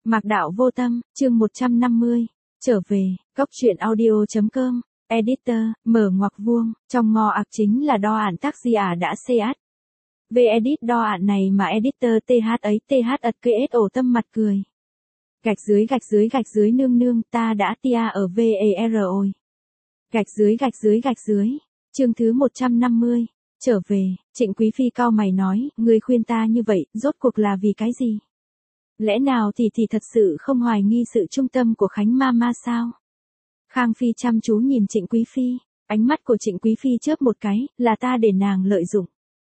Mạc Đạo Vô Tâm, chương 150. Trở về, Góc Truyện Audio.com. Editor, mở ngoặc vuông, trong ngò ạc chính là đo ản tác gì đã CH. Về edit đo ản này mà editor TH ấy TH ật KS ổ tâm mặt cười. Gạch dưới nương nương ta đã tia ở VER ôi. Gạch dưới. Chương thứ 150. Trở về, Trịnh Quý Phi cao mày nói, ngươi khuyên ta như vậy, rốt cuộc là vì cái gì? Lẽ nào thì thật sự không hoài nghi sự trung tâm của Khánh Mama sao? Khang Phi chăm chú nhìn Trịnh Quý Phi, ánh mắt của Trịnh Quý Phi chớp một cái, là ta để nàng lợi dụng.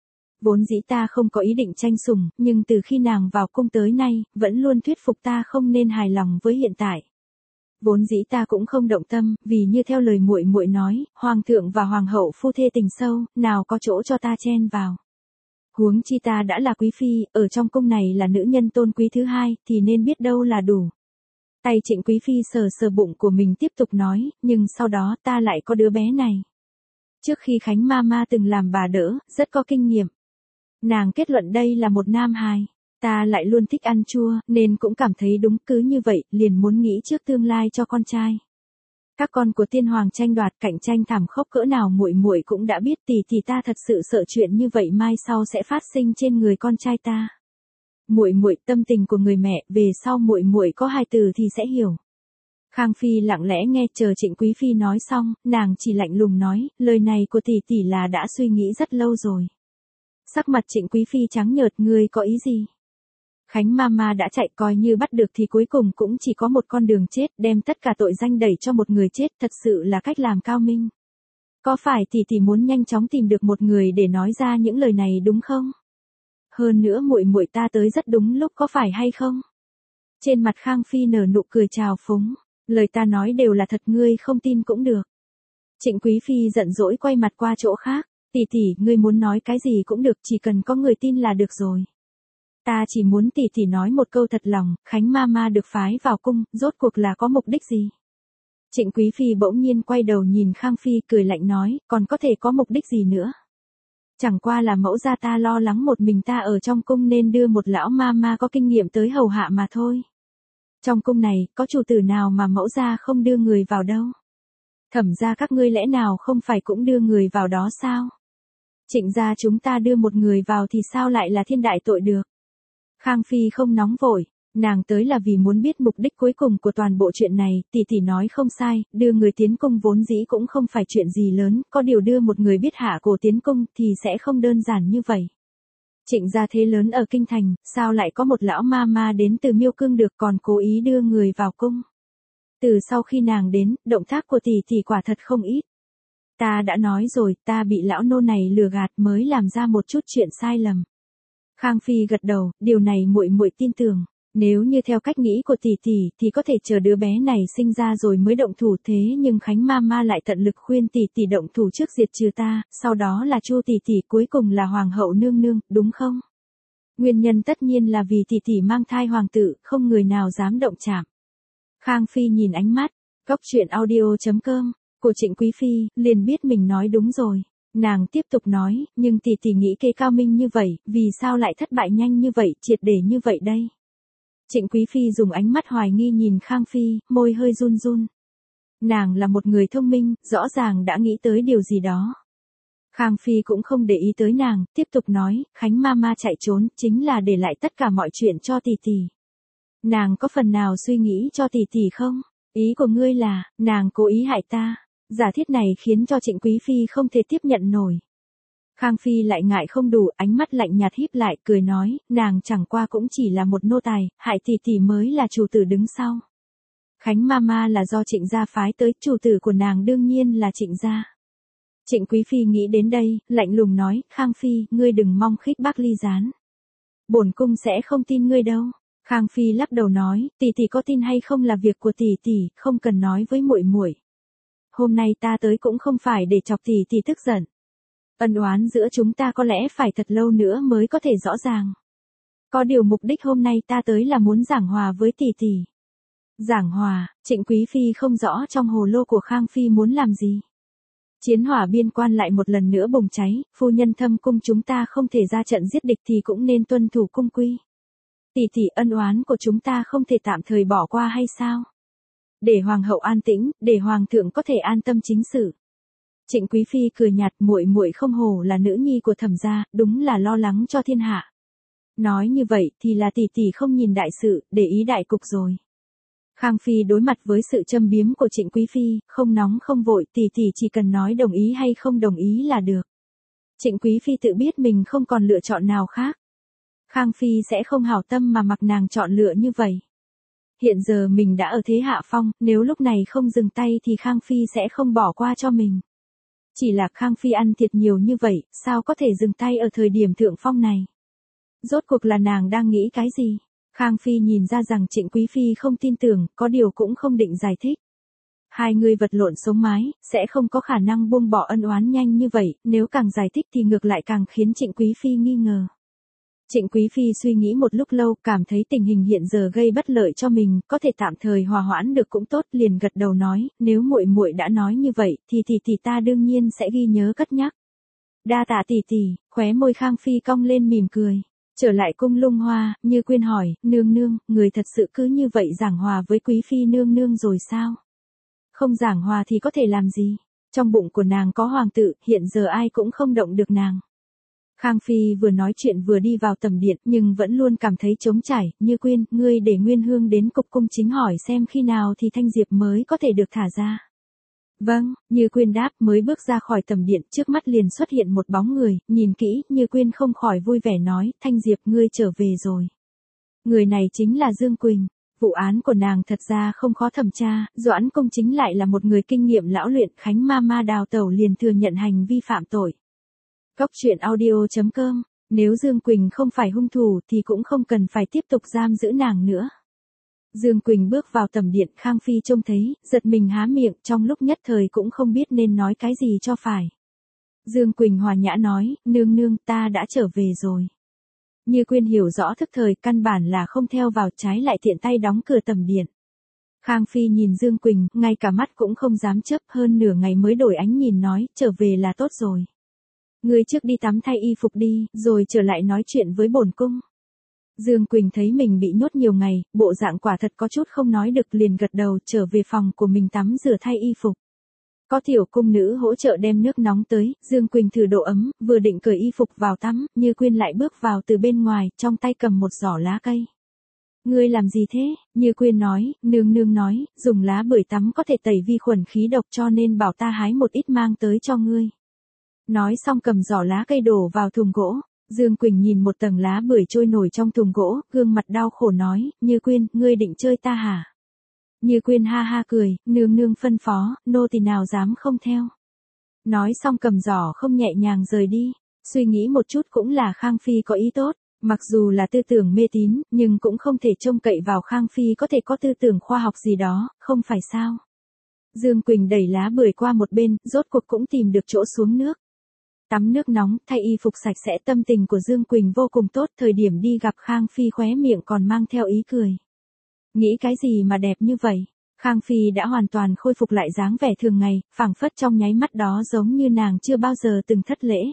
Vốn dĩ ta không có ý định tranh sủng, nhưng từ khi nàng vào cung tới nay, vẫn luôn thuyết phục ta không nên hài lòng với hiện tại. Vốn dĩ ta cũng không động tâm, vì như theo lời muội muội nói, hoàng thượng và hoàng hậu phu thê tình sâu, nào có chỗ cho ta chen vào. Huống chi ta đã là quý phi, ở trong cung này là nữ nhân tôn quý thứ hai, thì nên biết đâu là đủ. Tay Trịnh Quý Phi sờ bụng của mình tiếp tục nói, nhưng sau đó ta lại có đứa bé này. Trước khi Khánh Mama từng làm bà đỡ, rất có kinh nghiệm. Nàng kết luận đây là một nam hài. Ta lại luôn thích ăn chua, nên cũng cảm thấy đúng, cứ như vậy, liền muốn nghĩ trước tương lai cho con trai. Các con của tiên hoàng tranh đoạt cạnh tranh thảm khốc cỡ nào muội muội cũng đã biết, thì ta thật sự sợ chuyện như vậy mai sau sẽ phát sinh trên người con trai ta. Muội tâm tình của người mẹ, về sau muội có hài tử thì sẽ hiểu. Khang Phi lặng lẽ nghe chờ Trịnh Quý Phi nói xong, nàng chỉ lạnh lùng nói, lời này của tỷ là đã suy nghĩ rất lâu rồi. Sắc mặt Trịnh Quý Phi trắng nhợt, ngươi có ý gì? Khánh Mama đã chạy, coi như bắt được thì cuối cùng cũng chỉ có một con đường chết, đem tất cả tội danh đẩy cho một người chết, thật sự là cách làm cao minh. Có phải tỷ muốn nhanh chóng tìm được một người để nói ra những lời này đúng không? Hơn nữa muội ta tới rất đúng lúc, có phải hay không? Trên mặt Khang Phi nở nụ cười trào phúng, lời ta nói đều là thật, ngươi không tin cũng được. Trịnh Quý Phi giận dỗi quay mặt qua chỗ khác, tỷ, ngươi muốn nói cái gì cũng được, chỉ cần có người tin là được rồi. Ta chỉ muốn tỷ nói một câu thật lòng, Khánh Mama được phái vào cung, rốt cuộc là có mục đích gì? Trịnh Quý Phi bỗng nhiên quay đầu nhìn Khang Phi cười lạnh nói, còn có thể có mục đích gì nữa? Chẳng qua là mẫu gia ta lo lắng một mình ta ở trong cung nên đưa một lão mama có kinh nghiệm tới hầu hạ mà thôi. Trong cung này, có chủ tử nào mà mẫu gia không đưa người vào đâu? Thẩm gia các ngươi lẽ nào không phải cũng đưa người vào đó sao? Trịnh gia chúng ta đưa một người vào thì sao lại là thiên đại tội được? Khang Phi không nóng vội, nàng tới là vì muốn biết mục đích cuối cùng của toàn bộ chuyện này, tỷ nói không sai, đưa người tiến cung vốn dĩ cũng không phải chuyện gì lớn, có điều đưa một người biết hạ cổ tiến cung thì sẽ không đơn giản như vậy. Trịnh gia thế lớn ở kinh thành, sao lại có một lão mama đến từ Miêu Cương được, còn cố ý đưa người vào cung. Từ sau khi nàng đến, động tác của tỷ quả thật không ít. Ta đã nói rồi, ta bị lão nô này lừa gạt mới làm ra một chút chuyện sai lầm. Khang Phi gật đầu, điều này muội tin tưởng. Nếu như theo cách nghĩ của tỷ thì có thể chờ đứa bé này sinh ra rồi mới động thủ, thế nhưng Khánh Mama lại tận lực khuyên tỷ động thủ trước diệt trừ ta, sau đó là Chu tỷ, cuối cùng là hoàng hậu nương nương, đúng không? Nguyên nhân tất nhiên là vì tỷ mang thai hoàng tử, không người nào dám động chạm. Khang Phi nhìn ánh mắt, Góc Truyện Audio.com của Trịnh Quý Phi, liền biết mình nói đúng rồi. Nàng tiếp tục nói, nhưng tỷ nghĩ kế cao minh như vậy, vì sao lại thất bại nhanh như vậy, triệt để như vậy đây? Trịnh Quý Phi dùng ánh mắt hoài nghi nhìn Khang Phi, môi hơi run. Nàng là một người thông minh, rõ ràng đã nghĩ tới điều gì đó. Khang Phi cũng không để ý tới nàng, tiếp tục nói, Khánh Mama chạy trốn, chính là để lại tất cả mọi chuyện cho tỷ. Nàng có phần nào suy nghĩ cho tỷ không? Ý của ngươi là, nàng cố ý hại ta. Giả thiết này khiến cho Trịnh Quý Phi không thể tiếp nhận nổi. Khang Phi lại ngại không đủ, ánh mắt lạnh nhạt híp lại, cười nói, nàng chẳng qua cũng chỉ là một nô tài, hại tỷ mới là chủ tử đứng sau. Khánh Mama là do Trịnh gia phái tới, chủ tử của nàng đương nhiên là Trịnh gia. Trịnh Quý Phi nghĩ đến đây, lạnh lùng nói, Khang Phi, ngươi đừng mong khích bác ly gián. Bổn cung sẽ không tin ngươi đâu. Khang Phi lắc đầu nói, tỷ có tin hay không là việc của tỷ, không cần nói với muội. Hôm nay ta tới cũng không phải để chọc tỷ tức giận. Ân oán giữa chúng ta có lẽ phải thật lâu nữa mới có thể rõ ràng. Có điều mục đích hôm nay ta tới là muốn giảng hòa với tỷ. Giảng hòa, Trịnh Quý Phi không rõ trong hồ lô của Khang Phi muốn làm gì. Chiến hỏa biên quan lại một lần nữa bùng cháy, phu nhân thâm cung chúng ta không thể ra trận giết địch thì cũng nên tuân thủ cung quy. Tỷ tỷ, ân oán của chúng ta không thể tạm thời bỏ qua hay sao? Để hoàng hậu an tĩnh, để hoàng thượng có thể an tâm chính sự. Trịnh Quý phi cười nhạt, muội muội không hổ là nữ nhi của Thẩm gia, đúng là lo lắng cho thiên hạ. Nói như vậy thì là tỷ tỷ không nhìn đại sự, để ý đại cục rồi. Khang Phi đối mặt với sự châm biếm của Trịnh Quý phi, không nóng không vội, tỷ tỷ chỉ cần nói đồng ý hay không đồng ý là được. Trịnh Quý phi tự biết mình không còn lựa chọn nào khác. Khang Phi sẽ không hảo tâm mà mặc nàng chọn lựa như vậy. Hiện giờ mình đã ở thế hạ phong, nếu lúc này không dừng tay thì Khang Phi sẽ không bỏ qua cho mình. Chỉ là Khang Phi ăn thiệt nhiều như vậy, sao có thể dừng tay ở thời điểm thượng phong này? Rốt cuộc là nàng đang nghĩ cái gì? Khang Phi nhìn ra rằng Trịnh Quý phi không tin tưởng, có điều cũng không định giải thích. Hai người vật lộn sống mái, sẽ không có khả năng buông bỏ ân oán nhanh như vậy, nếu càng giải thích thì ngược lại càng khiến Trịnh Quý phi nghi ngờ. Trịnh Quý phi suy nghĩ một lúc lâu, cảm thấy tình hình hiện giờ gây bất lợi cho mình, có thể tạm thời hòa hoãn được cũng tốt, liền gật đầu nói, nếu muội muội đã nói như vậy, thì tỷ ta đương nhiên sẽ ghi nhớ cất nhắc. Đa tạ tỷ tỷ, khóe môi Khang Phi cong lên mỉm cười. Trở lại cung Lung Hoa, Như Quyên hỏi, nương nương, người thật sự cứ như vậy giảng hòa với Quý phi nương nương rồi sao? Không giảng hòa thì có thể làm gì? Trong bụng của nàng có hoàng tử, hiện giờ ai cũng không động được nàng. Khang Phi vừa nói chuyện vừa đi vào tầm điện, nhưng vẫn luôn cảm thấy trống trải. Như Quyên, ngươi để Nguyên Hương đến cục cung chính hỏi xem khi nào thì Thanh Diệp mới có thể được thả ra. Vâng, Như Quyên đáp, mới bước ra khỏi tầm điện, trước mắt liền xuất hiện một bóng người, nhìn kỹ, Như Quyên không khỏi vui vẻ nói, Thanh Diệp ngươi trở về rồi. Người này chính là Dương Quỳnh. Vụ án của nàng thật ra không khó thẩm tra, Doãn Công Chính lại là một người kinh nghiệm lão luyện, Khánh ma đào tẩu liền thừa nhận hành vi phạm tội. Góc truyện audio.com, nếu Dương Quỳnh không phải hung thủ thì cũng không cần phải tiếp tục giam giữ nàng nữa. Dương Quỳnh bước vào tầm điện, Khang Phi trông thấy, giật mình há miệng, trong lúc nhất thời cũng không biết nên nói cái gì cho phải. Dương Quỳnh hòa nhã nói, nương nương, ta đã trở về rồi. Như Quyên hiểu rõ thức thời, căn bản là không theo vào, trái lại tiện tay đóng cửa tầm điện. Khang Phi nhìn Dương Quỳnh, ngay cả mắt cũng không dám chớp, hơn nửa ngày mới đổi ánh nhìn nói, trở về là tốt rồi. Ngươi trước đi tắm thay y phục đi, rồi trở lại nói chuyện với bổn cung. Dương Quỳnh thấy mình bị nhốt nhiều ngày, bộ dạng quả thật có chút không nói được, liền gật đầu, trở về phòng của mình tắm rửa thay y phục. Có tiểu cung nữ hỗ trợ đem nước nóng tới, Dương Quỳnh thử độ ấm, vừa định cởi y phục vào tắm, Như Quyên lại bước vào từ bên ngoài, trong tay cầm một giỏ lá cây. Ngươi làm gì thế? Như Quyên nói, nương nương nói, dùng lá bưởi tắm có thể tẩy vi khuẩn khí độc cho nên bảo ta hái một ít mang tới cho ngươi. Nói xong cầm giỏ lá cây đổ vào thùng gỗ. Dương Quỳnh nhìn một tầng lá bưởi trôi nổi trong thùng gỗ, gương mặt đau khổ nói, Như Quyên, ngươi định chơi ta hả? Như Quyên ha ha cười, nương nương phân phó, nô tỳ nào dám không theo. Nói xong cầm giỏ không nhẹ nhàng rời đi. Suy nghĩ một chút cũng là Khang Phi có ý tốt, mặc dù là tư tưởng mê tín, nhưng cũng không thể trông cậy vào Khang Phi có thể có tư tưởng khoa học gì đó, không phải sao? Dương Quỳnh đẩy lá bưởi qua một bên, rốt cuộc cũng tìm được chỗ xuống nước. Tắm nước nóng, thay y phục sạch sẽ, tâm tình của Dương Quỳnh vô cùng tốt, thời điểm đi gặp Khang Phi khóe miệng còn mang theo ý cười. Nghĩ cái gì mà đẹp như vậy? Khang Phi đã hoàn toàn khôi phục lại dáng vẻ thường ngày, phảng phất trong nháy mắt đó giống như nàng chưa bao giờ từng thất lễ.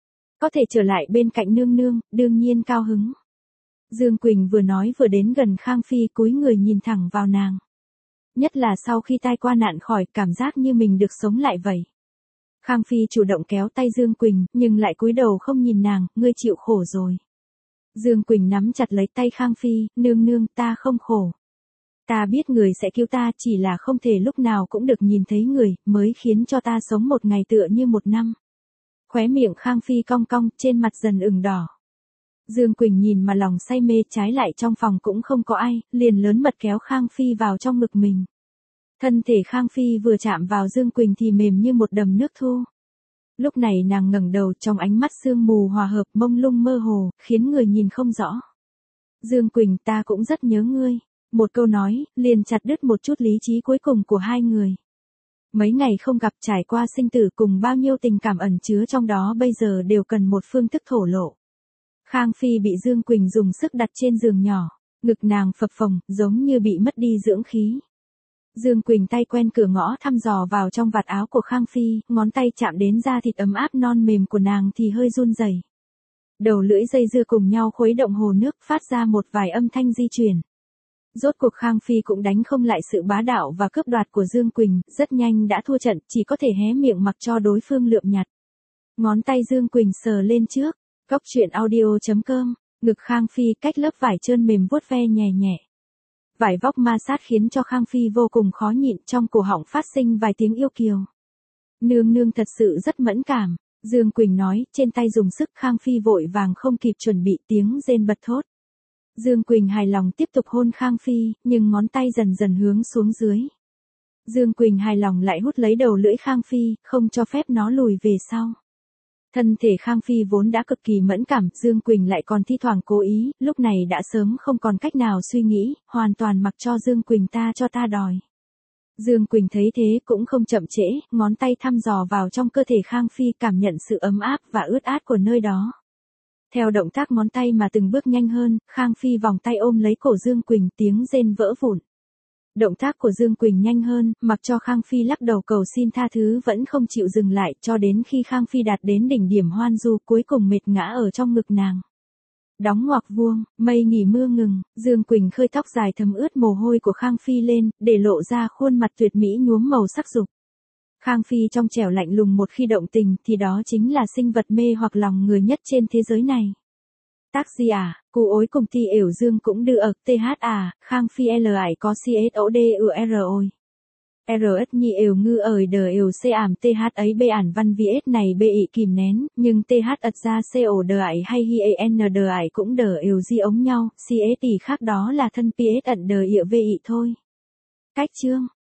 Có thể trở lại bên cạnh nương nương, đương nhiên cao hứng. Dương Quỳnh vừa nói vừa đến gần Khang Phi, cúi người nhìn thẳng vào nàng. Nhất là sau khi tai qua nạn khỏi, cảm giác như mình được sống lại vậy. Khang Phi chủ động kéo tay Dương Quỳnh, nhưng lại cúi đầu không nhìn nàng, ngươi chịu khổ rồi. Dương Quỳnh nắm chặt lấy tay Khang Phi, nương nương, ta không khổ. Ta biết người sẽ cứu ta, chỉ là không thể lúc nào cũng được nhìn thấy người, mới khiến cho ta sống một ngày tựa như một năm. Khóe miệng Khang Phi cong cong, trên mặt dần ửng đỏ. Dương Quỳnh nhìn mà lòng say mê, trái lại trong phòng cũng không có ai, liền lớn mật kéo Khang Phi vào trong ngực mình. Thân thể Khang Phi vừa chạm vào Dương Quỳnh thì mềm như một đầm nước thu. Lúc này nàng ngẩng đầu, trong ánh mắt sương mù hòa hợp, mông lung mơ hồ, khiến người nhìn không rõ. Dương Quỳnh, ta cũng rất nhớ ngươi. Một câu nói, liền chặt đứt một chút lý trí cuối cùng của hai người. Mấy ngày không gặp, trải qua sinh tử cùng bao nhiêu tình cảm ẩn chứa trong đó bây giờ đều cần một phương thức thổ lộ. Khang Phi bị Dương Quỳnh dùng sức đặt trên giường nhỏ, ngực nàng phập phồng, giống như bị mất đi dưỡng khí. Dương Quỳnh tay quen cửa ngõ thăm dò vào trong vạt áo của Khang Phi, ngón tay chạm đến da thịt ấm áp non mềm của nàng thì hơi run rẩy. Đầu lưỡi dây dưa cùng nhau khuấy động hồ nước phát ra một vài âm thanh di chuyển. Rốt cuộc Khang Phi cũng đánh không lại sự bá đạo và cướp đoạt của Dương Quỳnh, rất nhanh đã thua trận, chỉ có thể hé miệng mặc cho đối phương lượm nhặt. Ngón tay Dương Quỳnh sờ lên trước, góc truyện audio.com, ngực Khang Phi cách lớp vải trơn mềm vuốt ve nhẹ nhẹ. Vải vóc ma sát khiến cho Khang Phi vô cùng khó nhịn, trong cổ họng phát sinh vài tiếng yêu kiều. Nương nương thật sự rất mẫn cảm, Dương Quỳnh nói, trên tay dùng sức. Khang Phi vội vàng không kịp chuẩn bị, tiếng rên bật thốt. Dương Quỳnh hài lòng tiếp tục hôn Khang Phi, nhưng ngón tay dần dần hướng xuống dưới. Dương Quỳnh hài lòng lại hút lấy đầu lưỡi Khang Phi, không cho phép nó lùi về sau. Thân thể Khang Phi vốn đã cực kỳ mẫn cảm, Dương Quỳnh lại còn thi thoảng cố ý, lúc này đã sớm không còn cách nào suy nghĩ, hoàn toàn mặc cho Dương Quỳnh ta cho ta đòi. Dương Quỳnh thấy thế cũng không chậm trễ, ngón tay thăm dò vào trong cơ thể Khang Phi, cảm nhận sự ấm áp và ướt át của nơi đó. Theo động tác ngón tay mà từng bước nhanh hơn, Khang Phi vòng tay ôm lấy cổ Dương Quỳnh, tiếng rên vỡ vụn. Động tác của Dương Quỳnh nhanh hơn, mặc cho Khang Phi lắc đầu cầu xin tha thứ vẫn không chịu dừng lại, cho đến khi Khang Phi đạt đến đỉnh điểm hoan du, cuối cùng mệt ngã ở trong ngực nàng. Đóng ngoặc vuông, mây nghỉ mưa ngừng, Dương Quỳnh khơi tóc dài thấm ướt mồ hôi của Khang Phi lên, để lộ ra khuôn mặt tuyệt mỹ nhuốm màu sắc dục. Khang Phi trong trẻo lạnh lùng, một khi động tình thì đó chính là sinh vật mê hoặc lòng người nhất trên thế giới này. Tác giả, cú ối cùng ti ểu Dương cũng đưa ực THA, Khang Phi L ải có CSODUROI. RS nhi ểu ngư ởi đờ ểu C ảm TH ấy bê ản văn VS này bê ị kìm nén, nhưng TH ật ra CO đờ ải hay hi AN đờ ải cũng đờ ểu di ống nhau, CS tỷ khác đó là thân PS ẩn đờ ịa VI thôi. Cách chương